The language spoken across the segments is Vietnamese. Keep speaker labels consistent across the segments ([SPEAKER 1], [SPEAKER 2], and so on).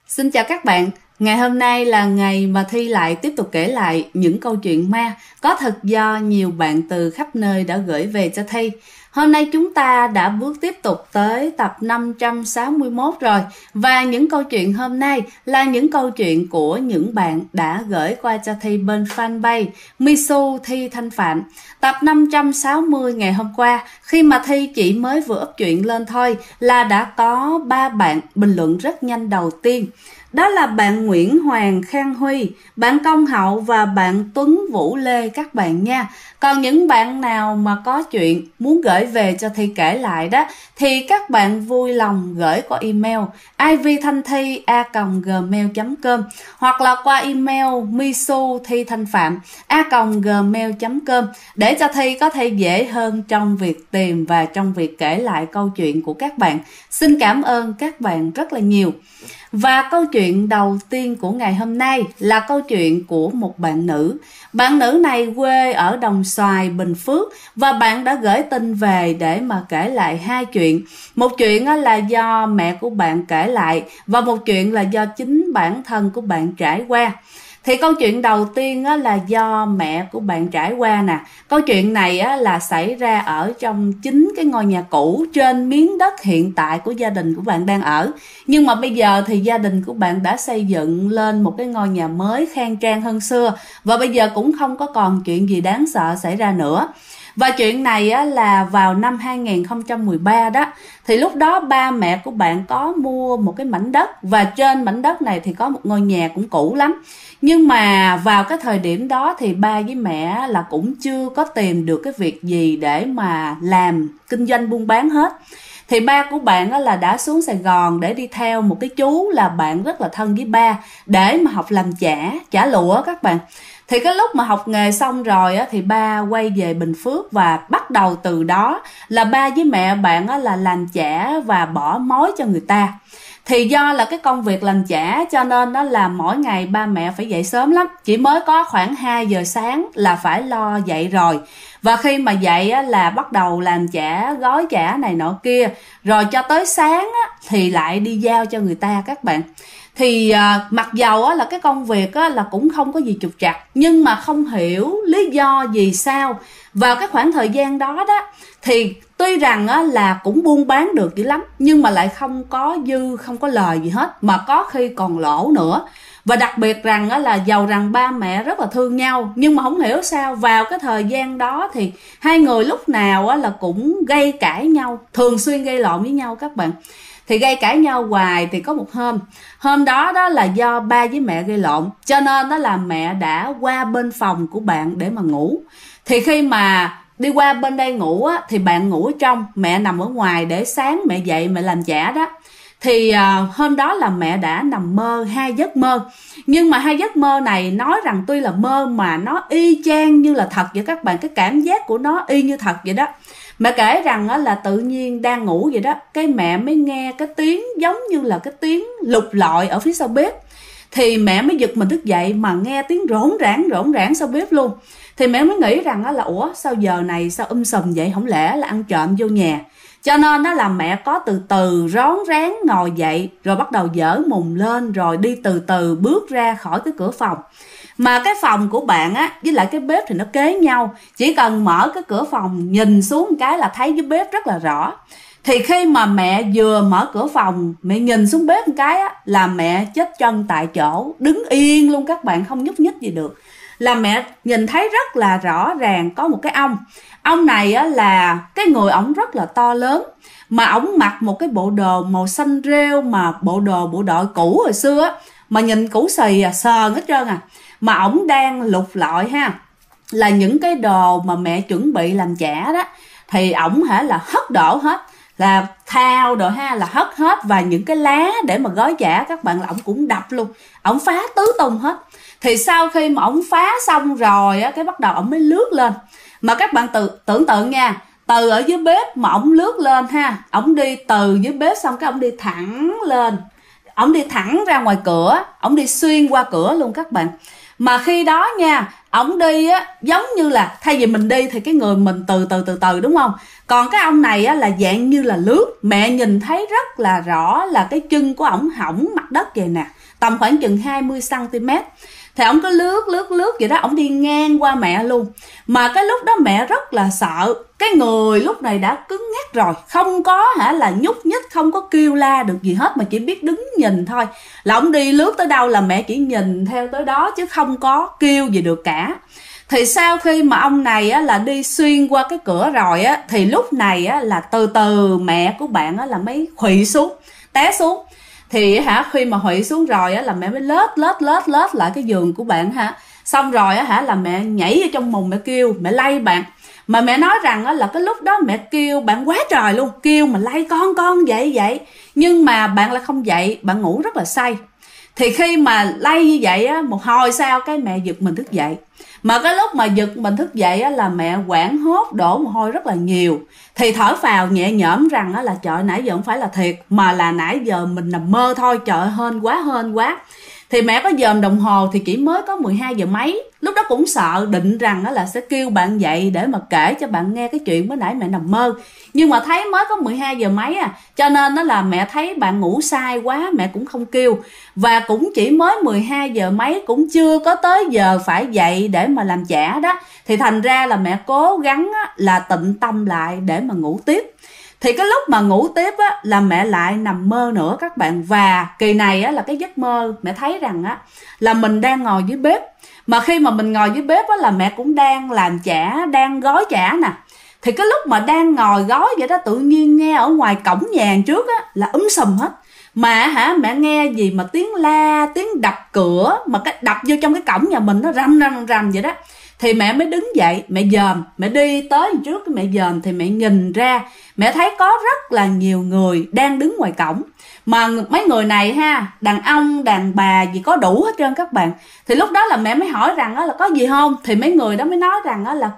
[SPEAKER 1] Xin chào các bạn, ngày hôm nay là ngày mà Thi lại tiếp tục kể lại những câu chuyện ma có thật do nhiều bạn từ khắp nơi đã gửi về cho Thi. Hôm nay chúng ta đã bước tiếp tục tới tập 561 rồi, và những câu chuyện hôm nay là những câu chuyện của những bạn đã gửi qua cho Thi bên fanpage Misu Thi Thanh Phạm. Tập 560 ngày hôm qua, khi mà Thi chỉ mới vừa up chuyện lên thôi là đã có 3 bạn bình luận rất nhanh đầu tiên. Đó là bạn Nguyễn Hoàng Khang Huy, bạn Công Hậu và bạn Tuấn Vũ Lê các bạn nha. Còn những bạn nào mà có chuyện muốn gửi về cho Thi kể lại đó thì các bạn vui lòng gửi qua email ivthanthi@gmail.com hoặc là qua email misuthitanhpham@gmail.com để cho Thi có thể dễ hơn trong việc tìm và trong việc kể lại câu chuyện của các bạn. Xin cảm ơn các bạn rất là nhiều. Và câu chuyện đầu tiên của ngày hôm nay là câu chuyện của một bạn nữ. Bạn nữ này quê ở Đồng Xoài, Bình Phước, và bạn đã gửi tin về để mà kể lại hai chuyện. Một chuyện là do mẹ của bạn kể lại, và một chuyện là do chính bản thân của bạn trải qua. Thì câu chuyện đầu tiên là do mẹ của bạn trải qua nè. Câu chuyện này là xảy ra ở trong chính cái ngôi nhà cũ trên miếng đất hiện tại của gia đình của bạn đang ở. Nhưng mà bây giờ thì gia đình của bạn đã xây dựng lên một cái ngôi nhà mới khang trang hơn xưa, và bây giờ cũng không có còn chuyện gì đáng sợ xảy ra nữa. Và chuyện này là vào năm 2013 đó. Thì lúc đó ba mẹ của bạn có mua một cái mảnh đất, và trên mảnh đất này thì có một ngôi nhà cũng cũ lắm. Nhưng mà vào cái thời điểm đó thì ba với mẹ là cũng chưa có tìm được cái việc gì để mà làm kinh doanh buôn bán hết. Thì ba của bạn là đã xuống Sài Gòn để đi theo một cái chú là bạn rất là thân với ba để mà học làm chả lụa các bạn. Thì cái lúc mà học nghề xong rồi thì ba quay về Bình Phước, và bắt đầu từ đó là ba với mẹ bạn là làm chả và bỏ mối cho người ta. Thì do là cái công việc làm chả cho nên đó là mỗi ngày ba mẹ phải dậy sớm lắm. Chỉ mới có khoảng 2 giờ sáng là phải lo dậy rồi. Và khi mà dậy là bắt đầu làm chả, gói chả này nọ kia. Rồi cho tới sáng thì lại đi giao cho người ta các bạn. Thì mặc dầu là cái công việc là cũng không có gì trục trặc, nhưng mà không hiểu lý do gì sao vào cái khoảng thời gian đó thì tuy rằng là cũng buôn bán được dữ lắm, nhưng mà lại không có dư, không có lời gì hết, mà có khi còn lỗ nữa. Và đặc biệt rằng là dầu rằng ba mẹ rất là thương nhau, nhưng mà không hiểu sao vào cái thời gian đó thì hai người lúc nào là cũng gây cãi nhau, thường xuyên gây lộn với nhau các bạn. Thì gây cãi nhau hoài. Thì có một hôm đó là do ba với mẹ gây lộn, cho nên đó là mẹ đã qua bên phòng của bạn để mà ngủ. Thì khi mà đi qua bên đây ngủ thì bạn ngủ ở trong, mẹ nằm ở ngoài để sáng mẹ dậy mẹ làm chả đó. Thì hôm đó là mẹ đã nằm mơ 2 giấc mơ. Nhưng mà 2 giấc mơ này nói rằng tuy là mơ mà nó y chang như là thật vậy các bạn. Cái cảm giác của nó y như thật vậy đó. Mẹ kể rằng là tự nhiên đang ngủ vậy đó, cái mẹ mới nghe cái tiếng giống như là cái tiếng lục lọi ở phía sau bếp. Thì mẹ mới giật mình thức dậy mà nghe tiếng rỗn rãng sau bếp luôn. Thì mẹ mới nghĩ rằng là ủa sao giờ này sao sùm vậy, không lẽ là ăn trộm vô nhà. Cho nên đó là mẹ có từ từ rón rén ngồi dậy, rồi bắt đầu dở mùng lên, rồi đi từ từ bước ra khỏi cái cửa phòng. Mà cái phòng của bạn với lại cái bếp thì nó kế nhau, chỉ cần mở cái cửa phòng nhìn xuống một cái là thấy dưới bếp rất là rõ. Thì khi mà mẹ vừa mở cửa phòng, mẹ nhìn xuống bếp một cái là mẹ chết chân tại chỗ, đứng yên luôn các bạn, không nhúc nhích gì được. Là mẹ nhìn thấy rất là rõ ràng có một cái ông này là cái người ổng rất là to lớn, mà ổng mặc một cái bộ đồ màu xanh rêu, mà bộ đội cũ hồi xưa mà nhìn cũ xì sờn hết trơn mà ổng đang lục lọi là những cái đồ mà mẹ chuẩn bị làm chả đó. Thì ổng là hất đổ hết, là thao đồ là hất hết, và những cái lá để mà gói chả các bạn là ổng cũng đập luôn, ổng phá tứ tung hết. Thì sau khi mà ổng phá xong rồi cái bắt đầu ổng mới lướt lên. Mà các bạn tưởng tượng nha, từ ở dưới bếp mà ổng lướt lên ổng đi từ dưới bếp xong cái ổng đi thẳng lên, ổng đi thẳng ra ngoài cửa, ổng đi xuyên qua cửa luôn các bạn. Mà khi đó nha, ổng đi giống như là thay vì mình đi thì cái người mình từ từ đúng không, còn cái ông này là dạng như là lướt. Mẹ nhìn thấy rất là rõ là cái chân của ổng hỏng mặt đất vậy nè, tầm khoảng chừng 20 cm. Thì ổng cứ lướt vậy đó, ổng đi ngang qua mẹ luôn. Mà cái lúc đó mẹ rất là sợ, cái người lúc này đã cứng ngắc rồi, không có là nhúc nhích, không có kêu la được gì hết, mà chỉ biết đứng nhìn thôi. Là ổng đi lướt tới đâu là mẹ chỉ nhìn theo tới đó, chứ không có kêu gì được cả. Thì sau khi mà ông này là đi xuyên qua cái cửa rồi thì lúc này là từ từ mẹ của bạn là mới khuỵu xuống, té xuống. Thì khi mà Huệ xuống rồi là mẹ mới lết lại cái giường của bạn xong rồi là mẹ nhảy vào trong mùng, mẹ kêu, mẹ lay bạn. Mà mẹ nói rằng là cái lúc đó mẹ kêu bạn quá trời luôn, kêu mà lay con dậy, nhưng mà bạn lại không dậy, bạn ngủ rất là say. Thì khi mà lay như vậy một hồi sau cái mẹ giật mình thức dậy. Mà cái lúc mà giật mình thức dậy là mẹ hoảng hốt, đổ mồ hôi rất là nhiều. Thì thở phào nhẹ nhõm rằng là trời, nãy giờ không phải là thiệt, mà là nãy giờ mình nằm mơ thôi, trời hên quá. Thì mẹ có dòm đồng hồ thì chỉ mới có 12 giờ mấy. Lúc đó cũng sợ, định rằng là sẽ kêu bạn dậy để mà kể cho bạn nghe cái chuyện mới nãy mẹ nằm mơ. Nhưng mà thấy mới có 12 giờ mấy cho nên đó là mẹ thấy bạn ngủ sai quá, mẹ cũng không kêu. Và cũng chỉ mới 12 giờ mấy, cũng chưa có tới giờ phải dậy để mà làm chả đó. Thì thành ra là mẹ cố gắng là tịnh tâm lại để mà ngủ tiếp. Thì cái lúc mà ngủ tiếp là mẹ lại nằm mơ nữa các bạn. Và kỳ này là cái giấc mơ mẹ thấy rằng là mình đang ngồi dưới bếp. Mà khi mà mình ngồi dưới bếp là mẹ cũng đang làm chả, đang gói chả nè. Thì cái lúc mà đang ngồi gói vậy đó, tự nhiên nghe ở ngoài cổng nhà trước là sùm hết. Mà mẹ nghe gì mà tiếng la, tiếng đập cửa, mà cái đập vô trong cái cổng nhà mình nó rầm vậy đó. Thì mẹ mới đứng dậy, mẹ dòm, mẹ đi tới trước mẹ dòm. Thì mẹ nhìn ra, mẹ thấy có rất là nhiều người đang đứng ngoài cổng. Mà mấy người này đàn ông, đàn bà gì có đủ hết trơn các bạn. Thì lúc đó là mẹ mới hỏi rằng là có gì không. Thì mấy người đó mới nói rằng là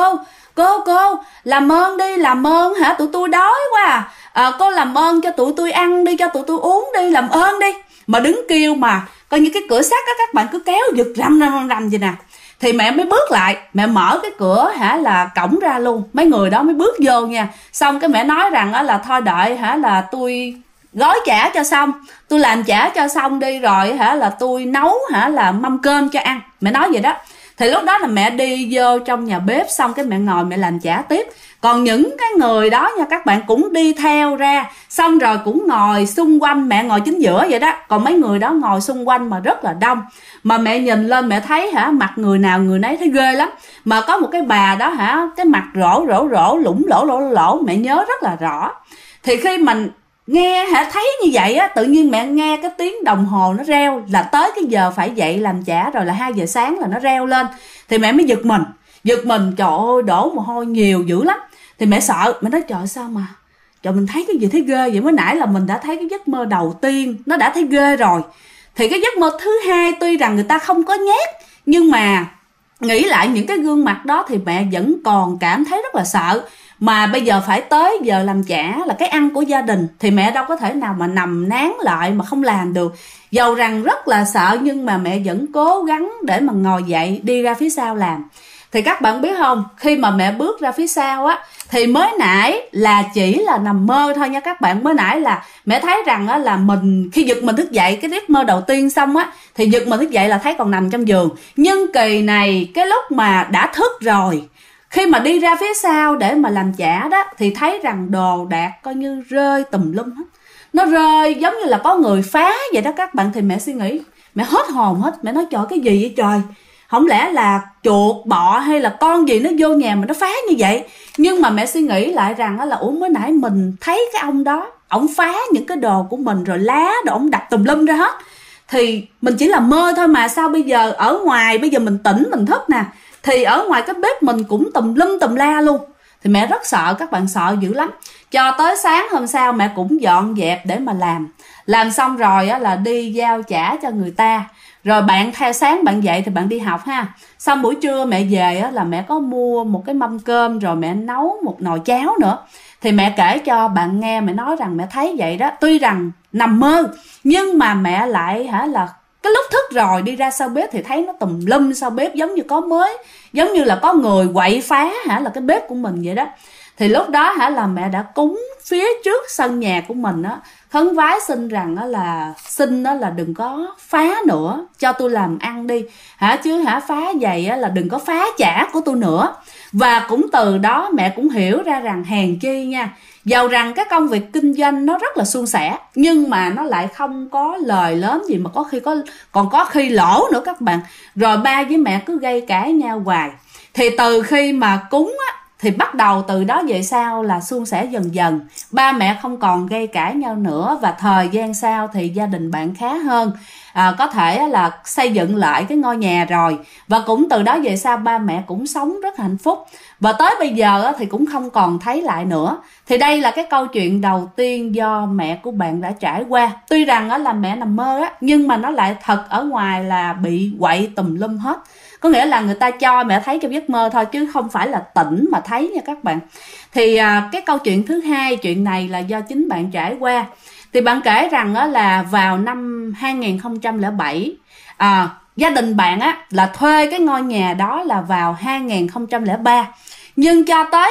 [SPEAKER 1] cô làm ơn đi, làm ơn tụi tôi đói quá cô làm ơn cho tụi tôi ăn đi, cho tụi tôi uống đi, làm ơn đi. Mà đứng kêu mà coi như cái cửa sắt các bạn cứ kéo giật rầm vậy nè. Thì mẹ mới bước lại, mẹ mở cái cửa là cổng ra luôn. Mấy người đó mới bước vô nha. Xong cái mẹ nói rằng là thôi đợi là tôi gói chả cho xong, tôi làm chả cho xong đi rồi là tôi nấu là mâm cơm cho ăn. Mẹ nói vậy đó. Thì lúc đó là mẹ đi vô trong nhà bếp, xong cái mẹ ngồi mẹ làm chả tiếp. Còn những cái người đó nha các bạn cũng đi theo ra, xong rồi cũng ngồi xung quanh, mẹ ngồi chính giữa vậy đó. Còn mấy người đó ngồi xung quanh mà rất là đông. Mà mẹ nhìn lên mẹ thấy mặt người nào người nấy thấy ghê lắm. Mà có một cái bà đó cái mặt rỗ lủng lỗ, mẹ nhớ rất là rõ. Thì khi mình nghe thấy như vậy tự nhiên mẹ nghe cái tiếng đồng hồ nó reo là tới cái giờ phải dậy làm chả rồi, là 2 giờ sáng là nó reo lên. Thì mẹ mới giật mình, trời ơi đổ mồ hôi nhiều dữ lắm. Thì mẹ sợ, mẹ nói trời sao mà trời mình thấy cái gì thấy ghê vậy. Mới nãy là mình đã thấy cái giấc mơ đầu tiên nó đã thấy ghê rồi. Thì cái giấc mơ thứ hai tuy rằng người ta không có nhát, nhưng mà nghĩ lại những cái gương mặt đó thì mẹ vẫn còn cảm thấy rất là sợ. Mà bây giờ phải tới giờ làm chả là cái ăn của gia đình, thì mẹ đâu có thể nào mà nằm nán lại mà không làm được. Dầu rằng rất là sợ nhưng mà mẹ vẫn cố gắng để mà ngồi dậy đi ra phía sau làm. Thì các bạn biết không, khi mà mẹ bước ra phía sau thì mới nãy là chỉ là nằm mơ thôi nha các bạn. Mới nãy là mẹ thấy rằng là mình khi giật mình thức dậy cái giấc mơ đầu tiên xong thì giật mình thức dậy là thấy còn nằm trong giường. Nhưng kỳ này cái lúc mà đã thức rồi, khi mà đi ra phía sau để mà làm chả đó, thì thấy rằng đồ đạc coi như rơi tùm lum hết. Nó rơi giống như là có người phá vậy đó các bạn. Thì mẹ suy nghĩ, mẹ hết hồn hết. Mẹ nói trời cái gì vậy trời, không lẽ là chuột bọ hay là con gì nó vô nhà mà nó phá như vậy. Nhưng mà mẹ suy nghĩ lại rằng là mới nãy mình thấy cái ông đó, ổng phá những cái đồ của mình rồi lá đồ ổng đập tùm lum ra hết. Thì mình chỉ là mơ thôi mà, sao bây giờ ở ngoài bây giờ mình tỉnh mình thức nè, thì ở ngoài cái bếp mình cũng tùm lum tùm la luôn. Thì mẹ rất sợ các bạn, sợ dữ lắm. Cho tới sáng hôm sau mẹ cũng dọn dẹp để mà làm xong rồi là đi giao chả cho người ta. Rồi bạn theo sáng bạn dậy thì bạn đi học xong buổi trưa mẹ về là mẹ có mua một cái mâm cơm, rồi mẹ nấu một nồi cháo nữa. Thì mẹ kể cho bạn nghe, mẹ nói rằng mẹ thấy vậy đó, tuy rằng nằm mơ nhưng mà mẹ lại là cái lúc thức rồi đi ra sau bếp thì thấy nó tùm lum sau bếp, giống như có mới, giống như là có người quậy phá là cái bếp của mình vậy đó. Thì lúc đó là mẹ đã cúng phía trước sân nhà của mình khấn vái xin rằng đó là xin đó là đừng có phá nữa, cho tôi làm ăn đi chứ phá vậy là đừng có phá trả của tôi nữa. Và cũng từ đó mẹ cũng hiểu ra rằng hèn chi nha, dầu rằng cái công việc kinh doanh nó rất là suôn sẻ nhưng mà nó lại không có lời lớn gì, mà còn có khi lỗ nữa các bạn. Rồi ba với mẹ cứ gây cãi nhau hoài. Thì từ khi mà cúng thì bắt đầu từ đó về sau là suôn sẻ dần dần, ba mẹ không còn gây cãi nhau nữa. Và thời gian sau thì gia đình bạn khá hơn, có thể là xây dựng lại cái ngôi nhà rồi. Và cũng từ đó về sau ba mẹ cũng sống rất hạnh phúc. Và tới bây giờ thì cũng không còn thấy lại nữa. Thì đây là cái câu chuyện đầu tiên do mẹ của bạn đã trải qua. Tuy rằng là mẹ nằm mơ nhưng mà nó lại thật ở ngoài là bị quậy tùm lum hết. Có nghĩa là người ta cho mẹ thấy trong giấc mơ thôi chứ không phải là tỉnh mà thấy nha các bạn. Thì cái câu chuyện thứ hai, chuyện này là do chính bạn trải qua. Thì bạn kể rằng là vào năm 2007 gia đình bạn là thuê cái ngôi nhà đó là vào 2003. Nhưng cho tới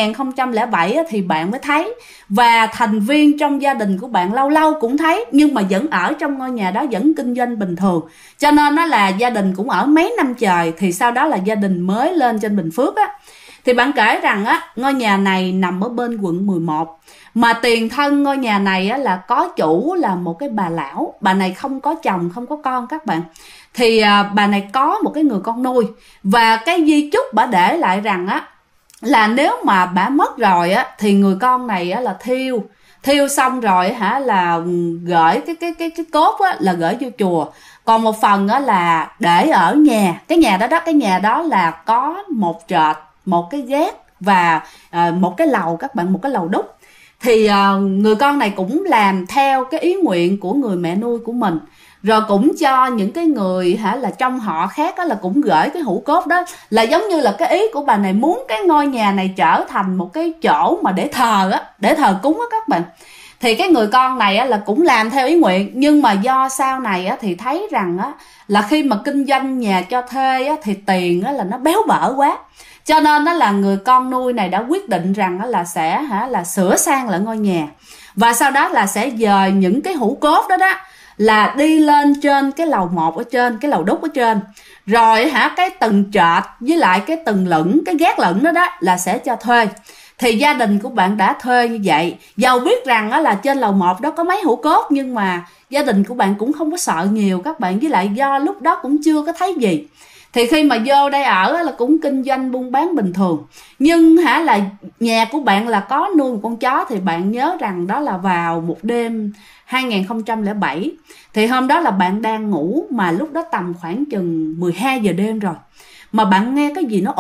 [SPEAKER 1] 2007 thì bạn mới thấy. Và thành viên trong gia đình của bạn lâu lâu cũng thấy, nhưng mà vẫn ở trong ngôi nhà đó, vẫn kinh doanh bình thường. Cho nên là gia đình cũng ở mấy năm trời. Thì sau đó là gia đình mới lên trên Bình Phước Thì bạn kể rằng ngôi nhà này nằm ở bên quận 11. Mà tiền thân ngôi nhà này là có chủ là một cái bà lão. Bà này không có chồng, không có con các bạn. Thì bà này có một cái người con nuôi. Và cái di chúc bà để lại rằng là nếu mà bà mất rồi thì người con này là thiêu xong rồi là gửi cái cốt là gửi vô chùa. Còn một phần là để ở nhà. Cái nhà đó là có một trệt, một cái gác và một cái lầu các bạn, một cái lầu đúc. Thì người con này cũng làm theo cái ý nguyện của người mẹ nuôi của mình. Rồi cũng cho những cái người là trong họ khác là cũng gửi cái hũ cốt đó. Là giống như là cái ý của bà này muốn cái ngôi nhà này trở thành một cái chỗ mà để thờ cúng các bạn. Thì cái người con này là cũng làm theo ý nguyện. Nhưng mà do sau này thì thấy rằng là khi mà kinh doanh nhà cho thuê thì tiền là nó béo bở quá. Cho nên là người con nuôi này đã quyết định rằng là sẽ là sửa sang lại ngôi nhà. Và sau đó là sẽ dời những cái hũ cốt đó là đi lên trên cái lầu 1 ở trên, cái lầu đúc ở trên. Rồi cái tầng trệt với lại cái tầng lửng, cái gác lửng đó là sẽ cho thuê. Thì gia đình của bạn đã thuê như vậy. Dầu biết rằng là trên lầu 1 đó có mấy hũ cốt, nhưng mà gia đình của bạn cũng không có sợ nhiều các bạn. Với lại do lúc đó cũng chưa có thấy gì. Thì khi mà vô đây ở là cũng kinh doanh buôn bán bình thường. Nhưng là nhà của bạn là có nuôi một con chó. Thì bạn nhớ rằng đó là vào một đêm 2007. Thì hôm đó là bạn đang ngủ, mà lúc đó tầm khoảng chừng 12 giờ đêm rồi. Mà bạn nghe cái gì nó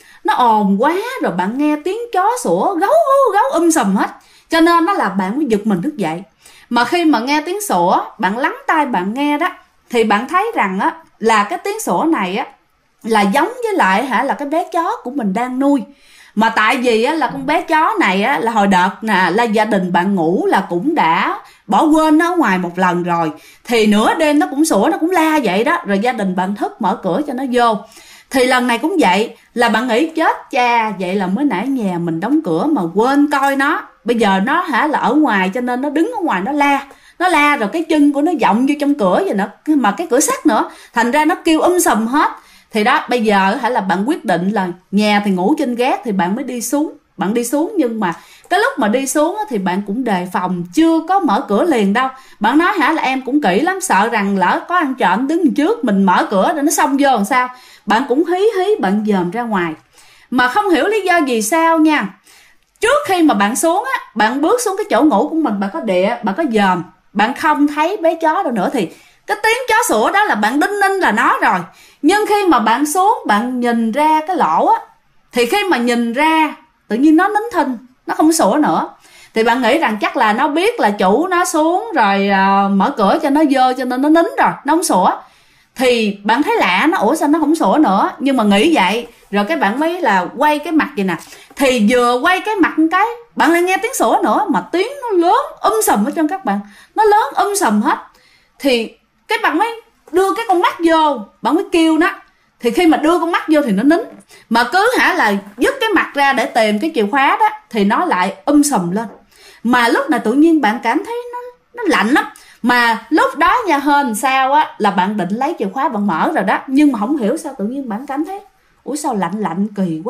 [SPEAKER 1] ồn quá. Rồi bạn nghe tiếng chó sủa gấu sùm hết. Cho nên đó là bạn mới giật mình thức dậy. Mà khi mà nghe tiếng sủa, bạn lắng tai bạn nghe đó, thì bạn thấy rằng là cái tiếng sủa này là giống với lại là cái bé chó của mình đang nuôi. Mà tại vì là con bé chó này là hồi đợt là gia đình bạn ngủ là cũng đã bỏ quên nó ở ngoài một lần rồi. Thì nửa đêm nó cũng sủa, nó cũng la vậy đó. Rồi gia đình bạn thức mở cửa cho nó vô. Thì lần này cũng vậy, là bạn nghĩ chết cha, vậy là mới nãy nhà mình đóng cửa mà quên coi nó. Bây giờ nó là ở ngoài, cho nên nó đứng ở ngoài nó la rồi cái chân của nó vọng vô trong cửa vậy nữa, mà cái cửa sắt nữa, thành ra nó kêu sùm hết. Thì đó, bây giờ là bạn quyết định là nhà thì ngủ trên gác, thì bạn mới đi xuống. Bạn đi xuống, nhưng mà cái lúc mà đi xuống thì bạn cũng đề phòng, chưa có mở cửa liền đâu. Bạn nói là em cũng kỹ lắm, sợ rằng lỡ có ăn trộm đứng trước mình mở cửa rồi nó xông vô làm sao. Bạn cũng hí bạn dòm ra ngoài. Mà không hiểu lý do gì sao nha, trước khi mà bạn xuống bạn bước xuống cái chỗ ngủ của mình, bạn có địa, bạn có dòm, bạn không thấy bé chó đâu nữa. Thì cái tiếng chó sủa đó là bạn đinh ninh là nó rồi. Nhưng khi mà bạn xuống, bạn nhìn ra cái lỗ thì khi mà nhìn ra tự nhiên nó nín thinh, nó không sủa nữa. Thì bạn nghĩ rằng chắc là nó biết là chủ nó xuống rồi mở cửa cho nó vô, cho nên nó nín rồi, nó không sủa. Thì bạn thấy lạ, nó ủa sao nó không sủa nữa. Nhưng mà nghĩ vậy, rồi cái bạn mới là quay cái mặt vậy nè. Thì vừa quay cái mặt một cái, bạn lại nghe tiếng sủa nữa, mà tiếng nó lớn sùm ở trong các bạn. Nó lớn sùm hết. Thì cái bạn mới đưa cái con mắt vô, bạn mới kêu nó. Thì khi mà đưa con mắt vô thì nó nín. Mà cứ là dứt cái mặt ra để tìm cái chìa khóa đó, thì nó lại sùm lên. Mà lúc này tự nhiên bạn cảm thấy nó lạnh lắm. Mà lúc đó nha, hên sao á là bạn định lấy chìa khóa bạn mở rồi đó, nhưng mà không hiểu sao tự nhiên bạn cảm thấy ủa sao lạnh lạnh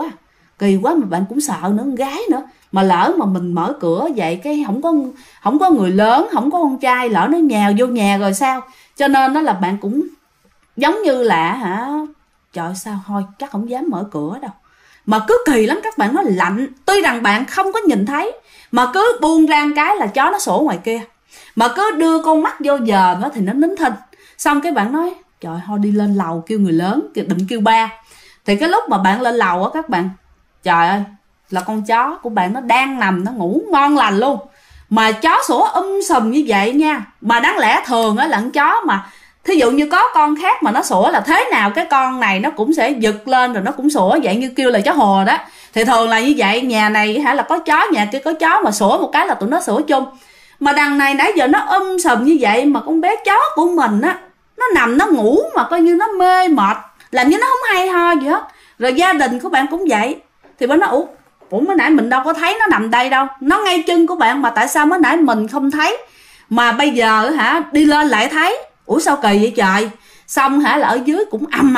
[SPEAKER 1] kỳ quá, mà bạn cũng sợ nữa, con gái nữa, mà lỡ mà mình mở cửa vậy cái không có người lớn, không có con trai, lỡ nó nhào vô nhà rồi sao. Cho nên đó là bạn cũng giống như là trời sao thôi chắc không dám mở cửa đâu, mà cứ kỳ lắm các bạn, nó lạnh. Tuy rằng bạn không có nhìn thấy, mà cứ buông ra cái là chó nó sủa ngoài kia, mà cứ đưa con mắt vô giờ nó thì nó nín thinh. Xong cái bạn nói trời thôi đi lên lầu kêu người lớn, định kêu ba. Thì cái lúc mà bạn lên lầu á các bạn, trời ơi là con chó của bạn nó đang nằm nó ngủ ngon lành luôn, mà chó sủa sùm như vậy nha. Mà đáng lẽ thường á là con chó mà thí dụ như có con khác mà nó sủa là thế nào cái con này nó cũng sẽ giật lên rồi nó cũng sủa vậy, như kêu là chó hùa đó. Thì thường là như vậy, nhà này là có chó, nhà kia có chó, mà sủa một cái là tụi nó sủa chung. Mà đằng này nãy giờ nó sùm như vậy, mà con bé chó của mình á nó nằm nó ngủ mà coi như nó mê mệt, làm như nó không hay ho gì hết. Rồi gia đình của bạn cũng vậy. Thì bạn nói ủa mới nãy mình đâu có thấy nó nằm đây đâu, nó ngay chân của bạn mà tại sao mới nãy mình không thấy, mà bây giờ đi lên lại thấy, ủa sao kỳ vậy trời. Xong là ở dưới cũng ầm.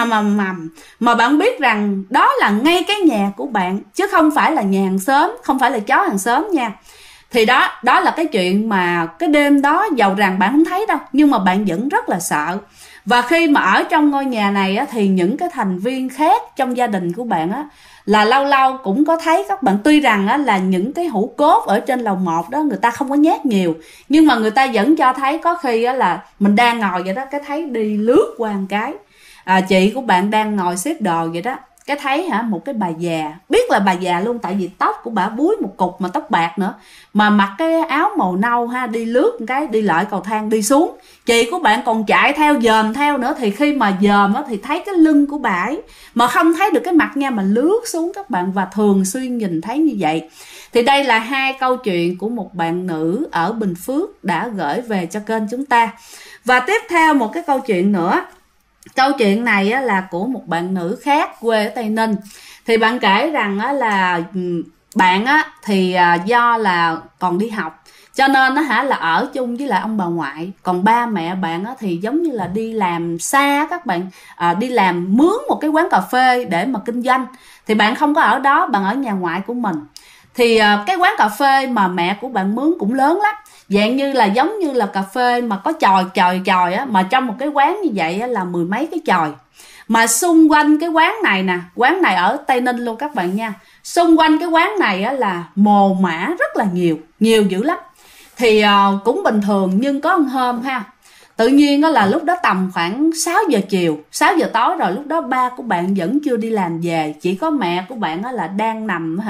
[SPEAKER 1] Mà bạn biết rằng đó là ngay cái nhà của bạn, chứ không phải là nhà hàng xóm, không phải là chó hàng xóm nha. Thì đó là cái chuyện mà cái đêm đó dầu rằng bạn không thấy đâu, nhưng mà bạn vẫn rất là sợ. Và khi mà ở trong ngôi nhà này á, thì những cái thành viên khác trong gia đình của bạn á, là lâu lâu cũng có thấy các bạn. Tuy rằng á, là những cái hũ cốt ở trên lầu 1 đó người ta không có nhét nhiều, nhưng mà người ta vẫn cho thấy có khi á, là mình đang ngồi vậy đó, cái thấy đi lướt qua một cái, chị của bạn đang ngồi xếp đồ vậy đó, cái thấy một cái bà già, biết là bà già luôn, tại vì tóc của bà búi một cục mà tóc bạc nữa, mà mặc cái áo màu nâu đi lướt một cái, đi lại cầu thang đi xuống. Chị của bạn còn chạy theo dòm theo nữa, thì khi mà dòm thì thấy cái lưng của bà ấy, mà không thấy được cái mặt nha, mà lướt xuống các bạn, và thường xuyên nhìn thấy như vậy. Thì đây là 2 câu chuyện của một bạn nữ ở Bình Phước đã gửi về cho kênh chúng ta. Và tiếp theo một cái câu chuyện nữa. Câu chuyện này là của một bạn nữ khác quê ở Tây Ninh. Thì bạn kể rằng là bạn thì do là còn đi học, cho nên là ở chung với lại ông bà ngoại. Còn ba mẹ bạn thì giống như là đi làm xa các bạn, đi làm mướn một cái quán cà phê để mà kinh doanh. Thì bạn không có ở đó, bạn ở nhà ngoại của mình. Thì cái quán cà phê mà mẹ của bạn mướn cũng lớn lắm, dạng như là giống như là cà phê mà có chòi á, mà trong một cái quán như vậy là 10 mấy cái chòi. Mà xung quanh cái quán này nè, quán này ở Tây Ninh luôn các bạn nha, xung quanh cái quán này là mồ mả rất là nhiều dữ lắm. Thì cũng bình thường, nhưng có một hôm tự nhiên là lúc đó tầm khoảng 6 giờ chiều, 6 giờ tối rồi, lúc đó ba của bạn vẫn chưa đi làm về, chỉ có mẹ của bạn là đang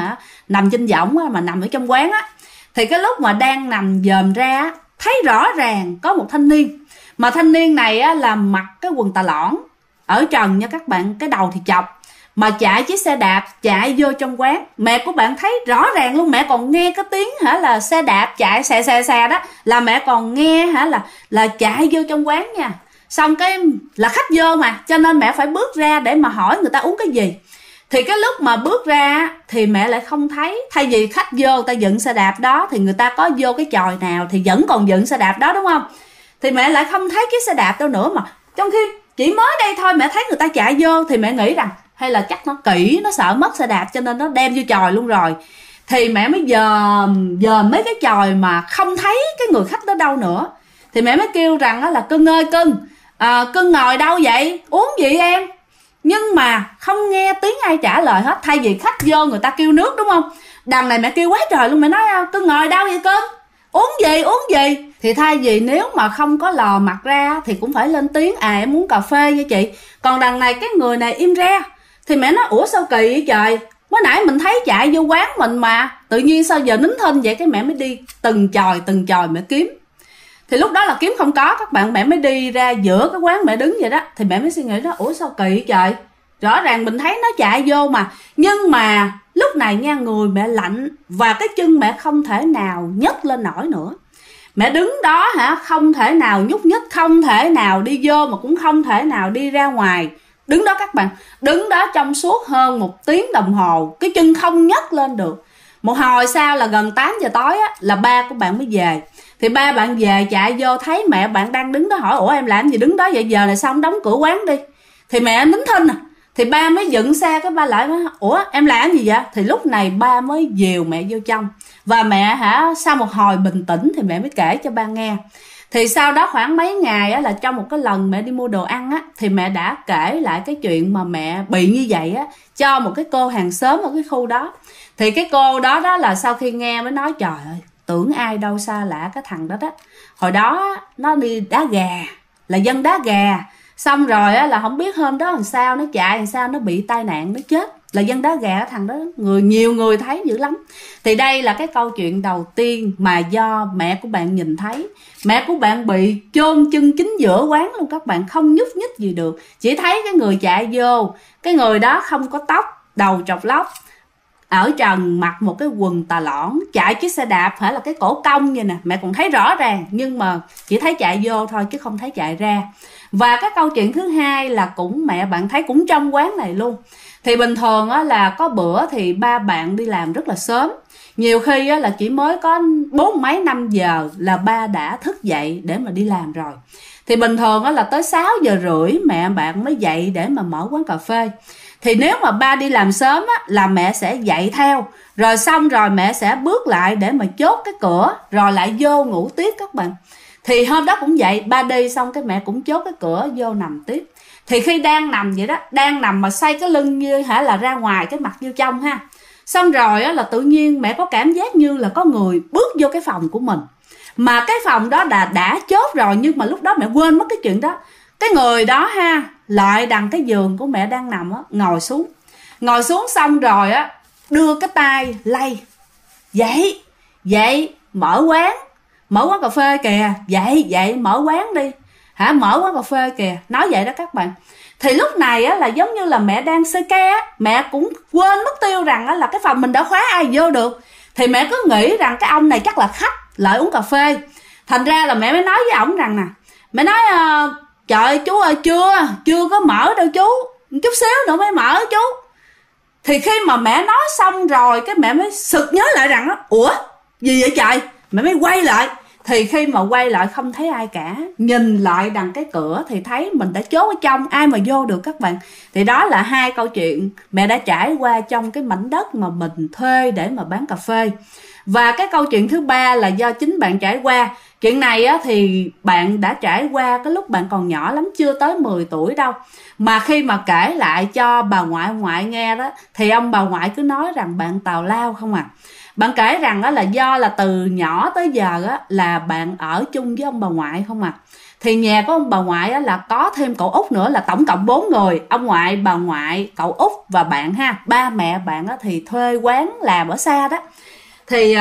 [SPEAKER 1] nằm trên võng mà nằm ở trong quán á. Thì cái lúc mà đang nằm dòm ra, thấy rõ ràng có một thanh niên, mà thanh niên này là mặc cái quần tà lõn ở trần nha các bạn, cái đầu thì chọc, mà chạy chiếc xe đạp chạy vô trong quán. Mẹ của bạn thấy rõ ràng luôn, mẹ còn nghe cái tiếng là xe đạp chạy xè đó, là mẹ còn nghe là chạy vô trong quán nha. Xong cái là khách vô mà, cho nên mẹ phải bước ra để mà hỏi người ta uống cái gì. Thì cái lúc mà bước ra thì mẹ lại không thấy, thay vì khách vô ta dựng xe đạp đó thì người ta có vô cái chòi nào thì vẫn còn dựng xe đạp đó, đúng không? Thì mẹ lại không thấy chiếc xe đạp đâu nữa, mà trong khi chỉ mới đây thôi mẹ thấy người ta chạy vô, thì mẹ nghĩ rằng hay là chắc nó kỹ, nó sợ mất xe đạp cho nên nó đem vô chòi luôn rồi. Thì mẹ mới dòm mấy cái chòi mà không thấy cái người khách đó đâu nữa. Thì mẹ mới kêu rằng là cưng ơi cưng ngồi đâu vậy, uống gì em? Nhưng mà không nghe tiếng ai trả lời hết. Thay vì khách vô người ta kêu nước, đúng không? Đằng này mẹ kêu quá trời luôn, mẹ nói cưng ngồi đâu vậy cưng, uống gì. Thì thay vì nếu mà không có lò mặt ra thì cũng phải lên tiếng em muốn cà phê với chị. Còn đằng này cái người này im re. Thì mẹ nói ủa sao kỳ vậy trời, mới nãy mình thấy chạy vô quán mình mà tự nhiên sao giờ nín thinh vậy. Cái mẹ mới đi từng chòi mẹ kiếm. Thì lúc đó là kiếm không có các bạn, mẹ mới đi ra giữa cái quán mẹ đứng vậy đó. Thì mẹ mới suy nghĩ đó, ủa sao kỳ vậy trời, rõ ràng mình thấy nó chạy vô mà. Nhưng mà lúc này nha, người mẹ lạnh và cái chân mẹ không thể nào nhấc lên nổi nữa. Mẹ đứng đó không thể nào nhúc nhích, không thể nào đi vô mà cũng không thể nào đi ra ngoài. Đứng đó các bạn, đứng đó trong suốt hơn 1 tiếng đồng hồ, cái chân không nhấc lên được. Một hồi sau là gần 8 giờ tối là ba của bạn mới về. Thì ba bạn về chạy vô thấy mẹ bạn đang đứng đó, hỏi ủa em làm gì đứng đó vậy, giờ này xong đóng cửa quán đi. Thì mẹ nín thinh à. Thì ba mới dựng xe, cái ba lại nói ủa em làm gì vậy. Thì lúc này ba mới dìu mẹ vô trong. Và mẹ sau một hồi bình tĩnh thì mẹ mới kể cho ba nghe. Thì sau đó khoảng mấy ngày là trong một cái lần mẹ đi mua đồ ăn thì mẹ đã kể lại cái chuyện mà mẹ bị như vậy cho một cái cô hàng xóm ở cái khu đó. Thì cái cô đó là sau khi nghe mới nói trời ơi, tưởng ai đâu xa lạ cái thằng đó đó. Hồi đó nó đi đá gà, là dân đá gà. Xong rồi là không biết hôm đó làm sao, nó chạy làm sao, nó bị tai nạn, nó chết. Là dân đá gà, thằng đó nhiều người thấy dữ lắm. Thì đây là cái câu chuyện đầu tiên mà do mẹ của bạn nhìn thấy. Mẹ của bạn bị chôn chân chính giữa quán luôn các bạn, không nhúc nhích gì được. Chỉ thấy cái người chạy vô, cái người đó không có tóc, đầu trọc lóc, ở trần, mặc một cái quần tà lõn, chạy chiếc xe đạp phải là cái cổ cong vậy nè, mẹ còn thấy rõ ràng, nhưng mà chỉ thấy chạy vô thôi chứ không thấy chạy ra. Và cái câu chuyện thứ hai là cũng mẹ bạn thấy cũng trong quán này luôn. Thì bình thường là có bữa thì ba bạn đi làm rất là sớm, nhiều khi là chỉ mới có 4 mấy 5 giờ là ba đã thức dậy để mà đi làm rồi. Thì bình thường là tới 6 giờ rưỡi mẹ bạn mới dậy để mà mở quán cà phê. Thì nếu mà ba đi làm sớm là mẹ sẽ dậy theo, rồi xong rồi mẹ sẽ bước lại để mà chốt cái cửa, rồi lại vô ngủ tiếp các bạn. Thì hôm đó cũng vậy, ba đi xong cái mẹ cũng chốt cái cửa vô nằm tiếp. Thì khi đang nằm vậy đó, đang nằm mà xoay cái lưng như là ra ngoài cái mặt vô trong ha. Xong rồi là tự nhiên mẹ có cảm giác như là có người bước vô cái phòng của mình. Mà cái phòng đó đã chốt rồi, nhưng mà lúc đó mẹ quên mất cái chuyện đó. Cái người đó lại đằng cái giường của mẹ đang nằm ngồi xuống. Ngồi xuống xong rồi đưa cái tay lay. Dậy, mở quán cà phê kìa. Dậy, mở quán đi. Mở quán cà phê kìa. Nói vậy đó các bạn. Thì lúc này là giống như là mẹ đang sơ ke, mẹ cũng quên mất tiêu rằng là cái phòng mình đã khóa, ai vô được. Thì mẹ cứ nghĩ rằng cái ông này chắc là khách lại uống cà phê. Thành ra là mẹ mới nói với ổng rằng nè, mẹ nói trời chú ơi, chưa có mở đâu chú, chút xíu nữa mới mở chú. Thì khi mà mẹ nói xong rồi cái mẹ mới sực nhớ lại rằng ủa gì vậy trời. Mẹ mới quay lại. Thì khi mà quay lại không thấy ai cả, nhìn lại đằng cái cửa thì thấy mình đã chốt ở trong, ai mà vô được các bạn. Thì đó là hai câu chuyện mẹ đã trải qua trong cái mảnh đất mà mình thuê để mà bán cà phê. Và cái câu chuyện thứ ba là do chính bạn trải qua. Chuyện này thì bạn đã trải qua cái lúc bạn còn nhỏ lắm, chưa tới 10 tuổi đâu. Mà khi mà kể lại cho bà ngoại nghe đó, thì ông bà ngoại cứ nói rằng bạn tào lao không à. Bạn kể rằng là do là từ nhỏ tới giờ là bạn ở chung với ông bà ngoại không à. Thì nhà của ông bà ngoại là có thêm cậu út nữa, là tổng cộng 4 người. Ông ngoại, bà ngoại, cậu út và bạn ba mẹ bạn thì thuê quán làm ở xa đó. Thì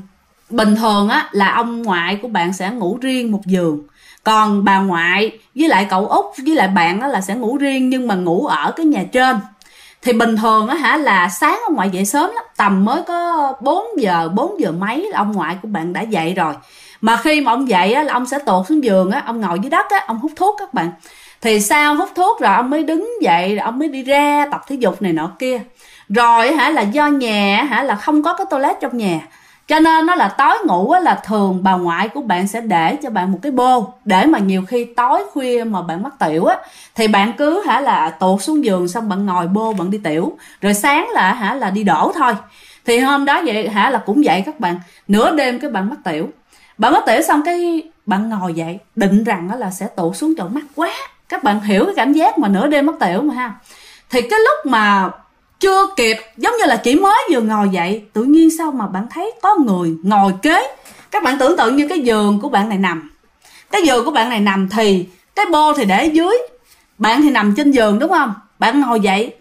[SPEAKER 1] bình thường là ông ngoại của bạn sẽ ngủ riêng một giường. Còn bà ngoại với lại cậu út với lại bạn là sẽ ngủ riêng, nhưng mà ngủ ở cái nhà trên. Thì bình thường là sáng ông ngoại dậy sớm lắm, tầm mới có 4 giờ mấy là ông ngoại của bạn đã dậy rồi. Mà khi mà ông dậy là ông sẽ tuột xuống giường, ông ngồi dưới đất ông hút thuốc các bạn. Thì sau hút thuốc rồi ông mới đứng dậy, ông mới đi ra tập thể dục này nọ kia. Rồi là do nhà là không có cái toilet trong nhà, cho nên nó là tối ngủ là thường bà ngoại của bạn sẽ để cho bạn một cái bô, để mà nhiều khi tối khuya mà bạn mắc tiểu thì bạn cứ là tuột xuống giường xong bạn ngồi bô bạn đi tiểu, rồi sáng là đi đổ thôi. Thì hôm đó vậy là cũng vậy các bạn, nửa đêm cái bạn mắc tiểu. Bạn mắc tiểu xong cái bạn ngồi dậy định rằng là sẽ tụt xuống chỗ mắc quá. Các bạn hiểu cái cảm giác mà nửa đêm mắc tiểu mà ha. Thì cái lúc mà chưa kịp, giống như là chỉ mới vừa ngồi dậy, tự nhiên sao mà bạn thấy có người ngồi kế. Các bạn tưởng tượng như cái giường của bạn này nằm. Cái giường của bạn này nằm thì cái bô thì để dưới, bạn thì nằm trên giường đúng không? Bạn ngồi dậy,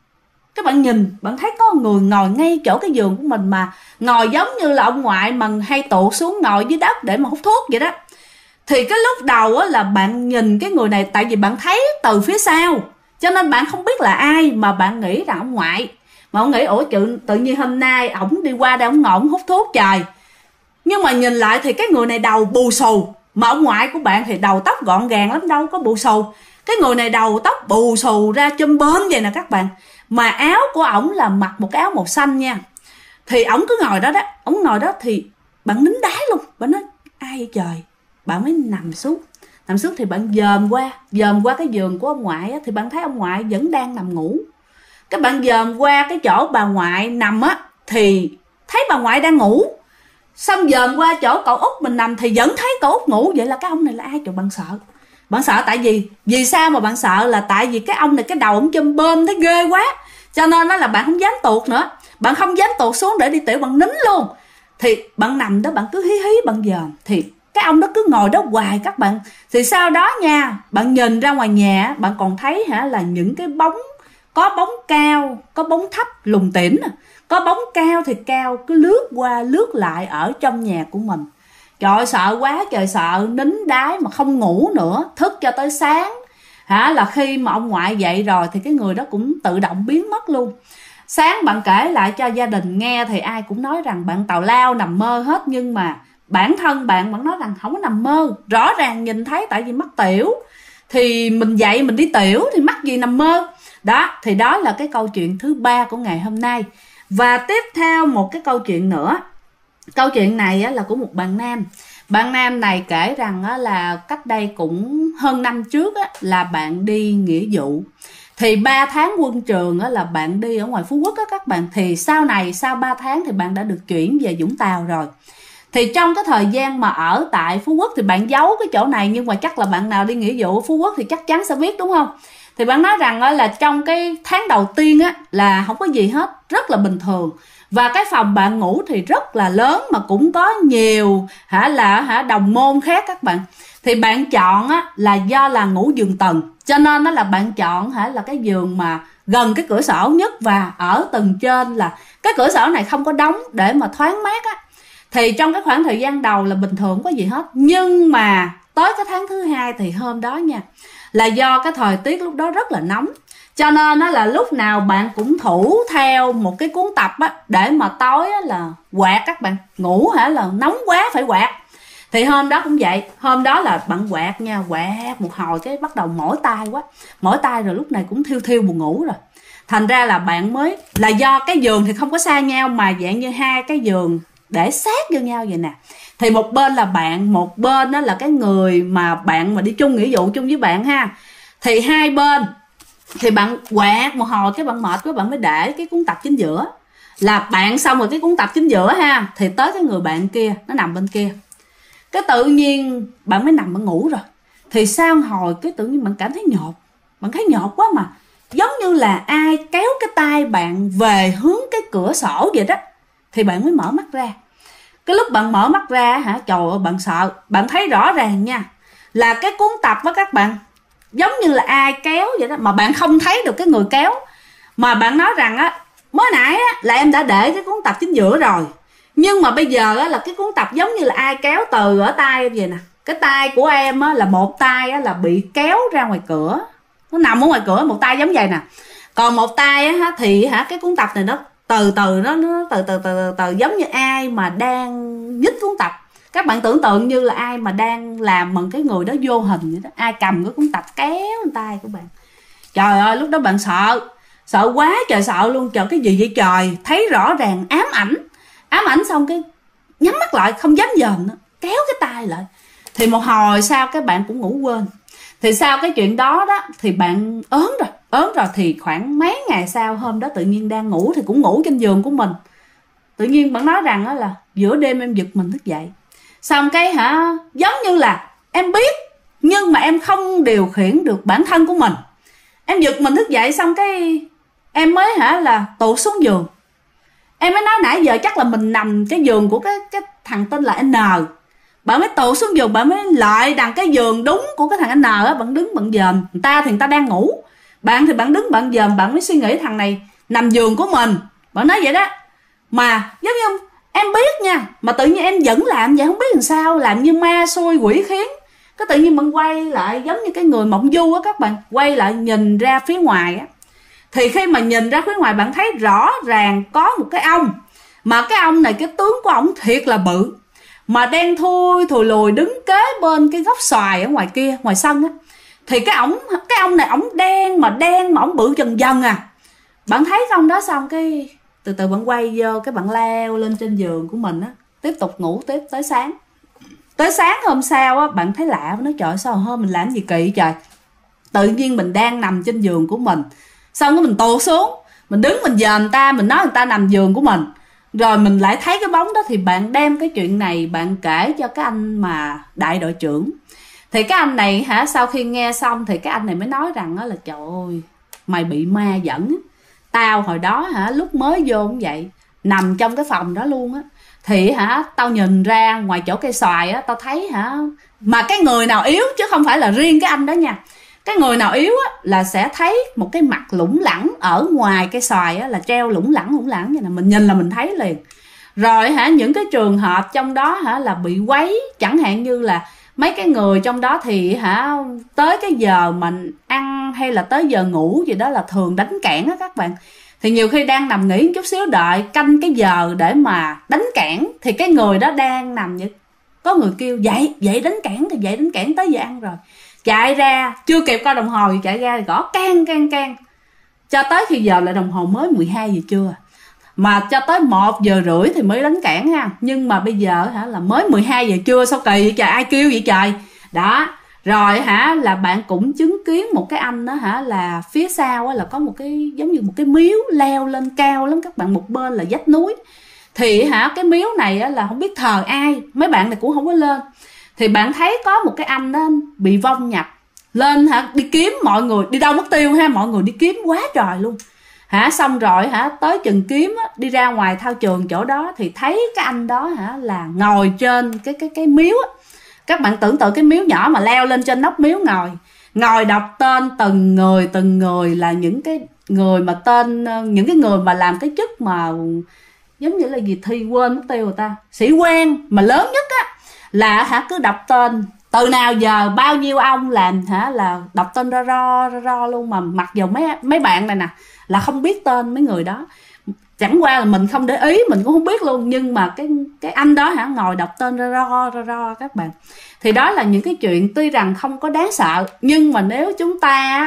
[SPEAKER 1] các bạn nhìn, bạn thấy có người ngồi ngay chỗ cái giường của mình, mà ngồi giống như là ông ngoại mà hay tụt xuống ngồi dưới đất để mà hút thuốc vậy đó. Thì cái lúc đầu là bạn nhìn cái người này, tại vì bạn thấy từ phía sau, cho nên bạn không biết là ai, mà bạn nghĩ rằng ông ngoại. Mà ông nghĩ ủa tự nhiên hôm nay ổng đi qua đây ổng ngồi ổng hút thuốc trời. Nhưng mà nhìn lại thì cái người này đầu bù xù, mà ông ngoại của bạn thì đầu tóc gọn gàng lắm, đâu có bù xù. Cái người này đầu tóc bù xù ra chum bến vậy nè các bạn. Mà áo của ổng là mặc một cái áo màu xanh nha. Thì ổng cứ ngồi đó đó, ổng ngồi đó thì bạn nín đái luôn. Bạn nói ai vậy trời? Bạn mới nằm xuống thì bạn dòm qua cái giường của ông ngoại á, thì bạn thấy ông ngoại vẫn đang nằm ngủ. Các bạn dòm qua cái chỗ bà ngoại nằm á thì thấy bà ngoại đang ngủ. Xong dòm qua chỗ cậu út mình nằm thì vẫn thấy cậu út ngủ. Vậy là cái ông này là ai? Trời, bạn sợ tại vì sao mà bạn sợ? Là tại vì cái ông này cái đầu ông châm bơm thấy ghê quá, cho nên đó là bạn không dám tuột nữa. Bạn không dám tuột xuống để đi tiểu, bạn nín luôn. Thì bạn nằm đó, bạn cứ hí bạn dòm, thì cái ông đó cứ ngồi đó hoài các bạn. Thì sau đó nha, bạn nhìn ra ngoài nhà, bạn còn thấy là những cái bóng, có bóng cao, có bóng thấp lùng tỉn, có bóng cao thì cao cứ lướt qua lướt lại ở trong nhà của mình. Trời, sợ quá trời sợ, nín đái mà không ngủ nữa, thức cho tới sáng. Là khi mà ông ngoại dậy rồi thì cái người đó cũng tự động biến mất luôn. Sáng bạn kể lại cho gia đình nghe thì ai cũng nói rằng bạn tào lao nằm mơ hết. Nhưng mà bản thân bạn nói rằng không có nằm mơ, rõ ràng nhìn thấy, tại vì mắc tiểu thì mình dậy mình đi tiểu thì mắc gì nằm mơ. Đó, thì đó là cái câu chuyện thứ 3 của ngày hôm nay. Và tiếp theo một cái câu chuyện nữa. Câu chuyện này là của một bạn nam. Bạn nam này kể rằng là cách đây cũng hơn năm trước là bạn đi nghĩa vụ. Thì 3 tháng quân trường là bạn đi ở ngoài Phú Quốc các bạn. Thì sau này, sau 3 tháng thì bạn đã được chuyển về Vũng Tàu rồi. Thì trong cái thời gian mà ở tại Phú Quốc thì bạn giấu cái chỗ này, nhưng mà chắc là bạn nào đi nghĩa vụ ở Phú Quốc thì chắc chắn sẽ biết, đúng không? Thì bạn nói rằng là trong cái tháng đầu tiên là không có gì hết, rất là bình thường. Và cái phòng bạn ngủ thì rất là lớn, mà cũng có nhiều đồng môn khác các bạn. Thì bạn chọn là do là ngủ giường tầng, cho nên là bạn chọn là cái giường mà gần cái cửa sổ nhất, và ở tầng trên là cái cửa sổ này không có đóng để mà thoáng mát Thì trong cái khoảng thời gian đầu là bình thường, không có gì hết. Nhưng mà tới cái tháng thứ 2 thì hôm đó nha, là do cái thời tiết lúc đó rất là nóng, cho nên là lúc nào bạn cũng thủ theo một cái cuốn tập để mà tối là quạt các bạn. Ngủ là nóng quá phải quạt. Thì hôm đó cũng vậy, hôm đó là bạn quạt nha, quạt một hồi cái bắt đầu mỏi tay quá, mỏi tay rồi lúc này cũng thiêu buồn ngủ rồi. Thành ra là bạn mới, là do cái giường thì không có xa nhau, mà dạng như hai cái giường để sát vô nhau vậy nè. Thì một bên là bạn, một bên đó là cái người mà bạn mà đi chung nghĩa vụ chung với bạn ha. Thì hai bên thì bạn quạt một hồi cái bạn mệt quá, bạn mới để cái cuốn tập chính giữa. Là bạn xong rồi cái cuốn tập chính giữa ha, thì tới cái người bạn kia nó nằm bên kia. Cái tự nhiên bạn mới nằm bạn ngủ rồi. Thì sau hồi cái tự nhiên bạn cảm thấy nhột. Bạn thấy nhột quá, mà giống như là ai kéo cái tay bạn về hướng cái cửa sổ vậy đó. Thì bạn mới mở mắt ra. Cái lúc bạn mở mắt ra trời ơi bạn sợ. Bạn thấy rõ ràng nha, là cái cuốn tập đó các bạn, giống như là ai kéo vậy đó, mà bạn không thấy được cái người kéo. Mà bạn nói rằng mới nãy là em đã để cái cuốn tập chính giữa rồi, nhưng mà bây giờ là cái cuốn tập giống như là ai kéo từ ở tay em vậy nè. Cái tay của em là một tay là bị kéo ra ngoài cửa, nó nằm ở ngoài cửa, một tay giống vậy nè. Còn một tay thì cái cuốn tập này nó từ từ giống như ai mà đang nhích cuốn tập. Các bạn tưởng tượng như là ai mà đang làm bằng cái người đó vô hình vậy đó, ai cầm cái cuốn tập kéo tay của bạn. Trời ơi, lúc đó bạn sợ quá trời sợ luôn. Trời, cái gì vậy trời, thấy rõ ràng ám ảnh xong cái nhắm mắt lại không dám dòm nữa, kéo cái tay lại. Thì một hồi sau cái bạn cũng ngủ quên. Thì sau cái chuyện đó thì bạn ớn rồi. Thì khoảng mấy ngày sau, hôm đó tự nhiên đang ngủ, thì cũng ngủ trên giường của mình, tự nhiên bạn nói rằng là giữa đêm em giật mình thức dậy. Xong cái giống như là em biết, nhưng mà em không điều khiển được bản thân của mình. Em giật mình thức dậy, xong cái em mới là tụt xuống giường. Em mới nói nãy giờ chắc là mình nằm cái giường của cái thằng tên là N. Bạn mới tụt xuống giường, bạn mới lại đằng cái giường đúng của cái thằng N bạn đứng bạn dòm. Người ta thì người ta đang ngủ, bạn thì bạn đứng bạn dòm. Bạn mới suy nghĩ thằng này nằm giường của mình, bạn nói vậy đó. Mà giống như em biết nha, mà tự nhiên em vẫn làm vậy, không biết làm sao, làm như ma xui quỷ khiến. Cái tự nhiên bạn quay lại giống như cái người mộng du các bạn, quay lại nhìn ra phía ngoài Thì khi mà nhìn ra phía ngoài, bạn thấy rõ ràng có một cái ông, mà cái ông này cái tướng của ổng thiệt là bự, mà đen thui thùi lùi, đứng kế bên cái gốc xoài ở ngoài kia, ngoài sân Thì cái ông này ổng đen mà ổng bự dần dần Bạn thấy cái ông đó xong cái từ từ bạn quay vô, cái bạn leo lên trên giường của mình tiếp tục ngủ tiếp tới sáng. Tới sáng hôm sau á, bạn thấy lạ, nói trời sao hôm mình làm gì kỳ trời. Tự nhiên mình đang nằm trên giường của mình, xong cái mình tuột xuống, mình đứng mình dòm người ta, mình nói người ta nằm giường của mình, rồi mình lại thấy cái bóng đó. Thì bạn đem cái chuyện này bạn kể cho cái anh mà đại đội trưởng. Thì cái anh này hả, sau khi nghe xong thì cái anh này mới nói rằng đó là trời ơi, mày bị ma dẫn. Tao hồi đó hả, lúc mới vô cũng vậy, nằm trong cái phòng đó luôn á. Thì hả, tao nhìn ra ngoài chỗ cây xoài á, tao thấy hả, mà cái người nào yếu chứ không phải là riêng cái anh đó nha, cái người nào yếu á là sẽ thấy một cái mặt lủng lẳng ở ngoài cây xoài á, là treo lủng lẳng như này, mình nhìn là mình thấy liền. Rồi hả, những cái trường hợp trong đó hả là bị quấy, chẳng hạn như là mấy cái người trong đó thì hả, tới cái giờ mình ăn hay là tới giờ ngủ gì đó là thường đánh cản á các bạn. Thì nhiều khi đang nằm nghỉ chút xíu đợi canh cái giờ để mà đánh cản, thì cái người đó đang nằm như có người kêu dậy đánh cản, thì dậy đánh cản tới giờ ăn rồi, chạy ra chưa kịp coi đồng hồ thì chạy ra gõ can cho tới khi giờ lại đồng hồ mới 12 giờ trưa, mà cho tới 1 giờ rưỡi thì mới đánh cản ha. Nhưng mà bây giờ hả là mới 12 giờ trưa, sao kỳ vậy trời, ai kêu vậy trời đó. Rồi hả, là bạn cũng chứng kiến một cái anh đó hả, là phía sau là có một cái giống như một cái miếu leo lên cao lắm các bạn, một bên là vách núi. Thì hả, cái miếu này là không biết thờ ai, mấy bạn này cũng không có lên. Thì bạn thấy có một cái anh đó bị vong nhập lên hả, đi kiếm mọi người, đi đâu mất tiêu ha, mọi người đi kiếm quá trời luôn hả. Xong rồi hả, tới chừng kiếm á, đi ra ngoài thao trường chỗ đó thì thấy cái anh đó hả là ngồi trên cái miếu á. Các bạn tưởng tượng cái miếu nhỏ mà leo lên trên nóc miếu, ngồi đọc tên từng người, là những cái người mà tên, những cái người mà làm cái chức mà giống như là gì thi quên mất tiêu người ta, sĩ quan mà lớn nhất á, là hả cứ đọc tên từ nào giờ bao nhiêu ông làm hả, là đọc tên ro luôn. Mà mặc dù mấy bạn này nè là không biết tên mấy người đó, chẳng qua là mình không để ý, mình cũng không biết luôn. Nhưng mà cái anh đó hả, ngồi đọc tên ro các bạn. Thì đó là những cái chuyện tuy rằng không có đáng sợ, nhưng mà nếu chúng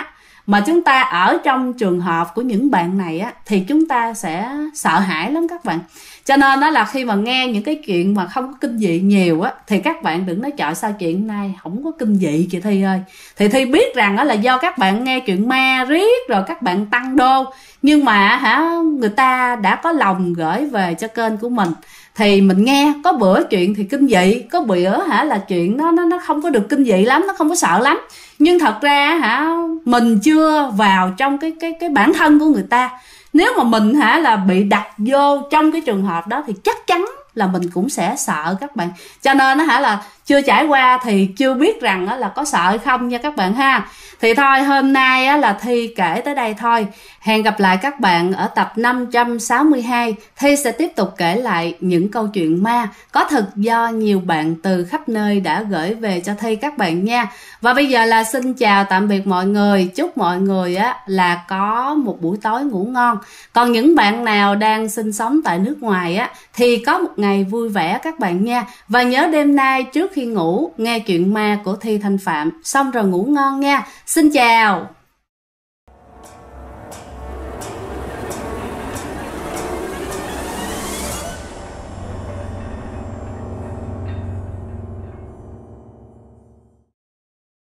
[SPEAKER 1] ta ở trong trường hợp của những bạn này á, thì chúng ta sẽ sợ hãi lắm các bạn. Cho nên đó là khi mà nghe những cái chuyện mà không có kinh dị nhiều á, thì các bạn đừng nói trời sao chuyện này không có kinh dị chị Thi ơi. Thì Thi biết rằng đó là do các bạn nghe chuyện ma riết rồi các bạn tăng đô. Nhưng mà hả, người ta đã có lòng gửi về cho kênh của mình, thì mình nghe có bữa chuyện thì kinh dị, có bữa hả là chuyện nó không có được kinh dị lắm, nó không có sợ lắm. Nhưng thật ra hả, mình chưa vào trong cái bản thân của người ta. Nếu mà mình hả là bị đặt vô trong cái trường hợp đó thì chắc chắn là mình cũng sẽ sợ các bạn. Cho nên hả là chưa trải qua thì chưa biết rằng là có sợ hay không nha các bạn ha. Thì thôi hôm nay là Thi kể tới đây thôi. Hẹn gặp lại các bạn ở tập 562. Thi sẽ tiếp tục kể lại những câu chuyện ma có thật do nhiều bạn từ khắp nơi đã gửi về cho Thi các bạn nha. Và bây giờ là xin chào tạm biệt mọi người. Chúc mọi người là có một buổi tối ngủ ngon. Còn những bạn nào đang sinh sống tại nước ngoài thì có một ngày vui vẻ các bạn nha. Và nhớ đêm nay trước khi ngủ nghe chuyện ma của Thi Thanh Phạm, xong rồi ngủ ngon nha. Xin chào.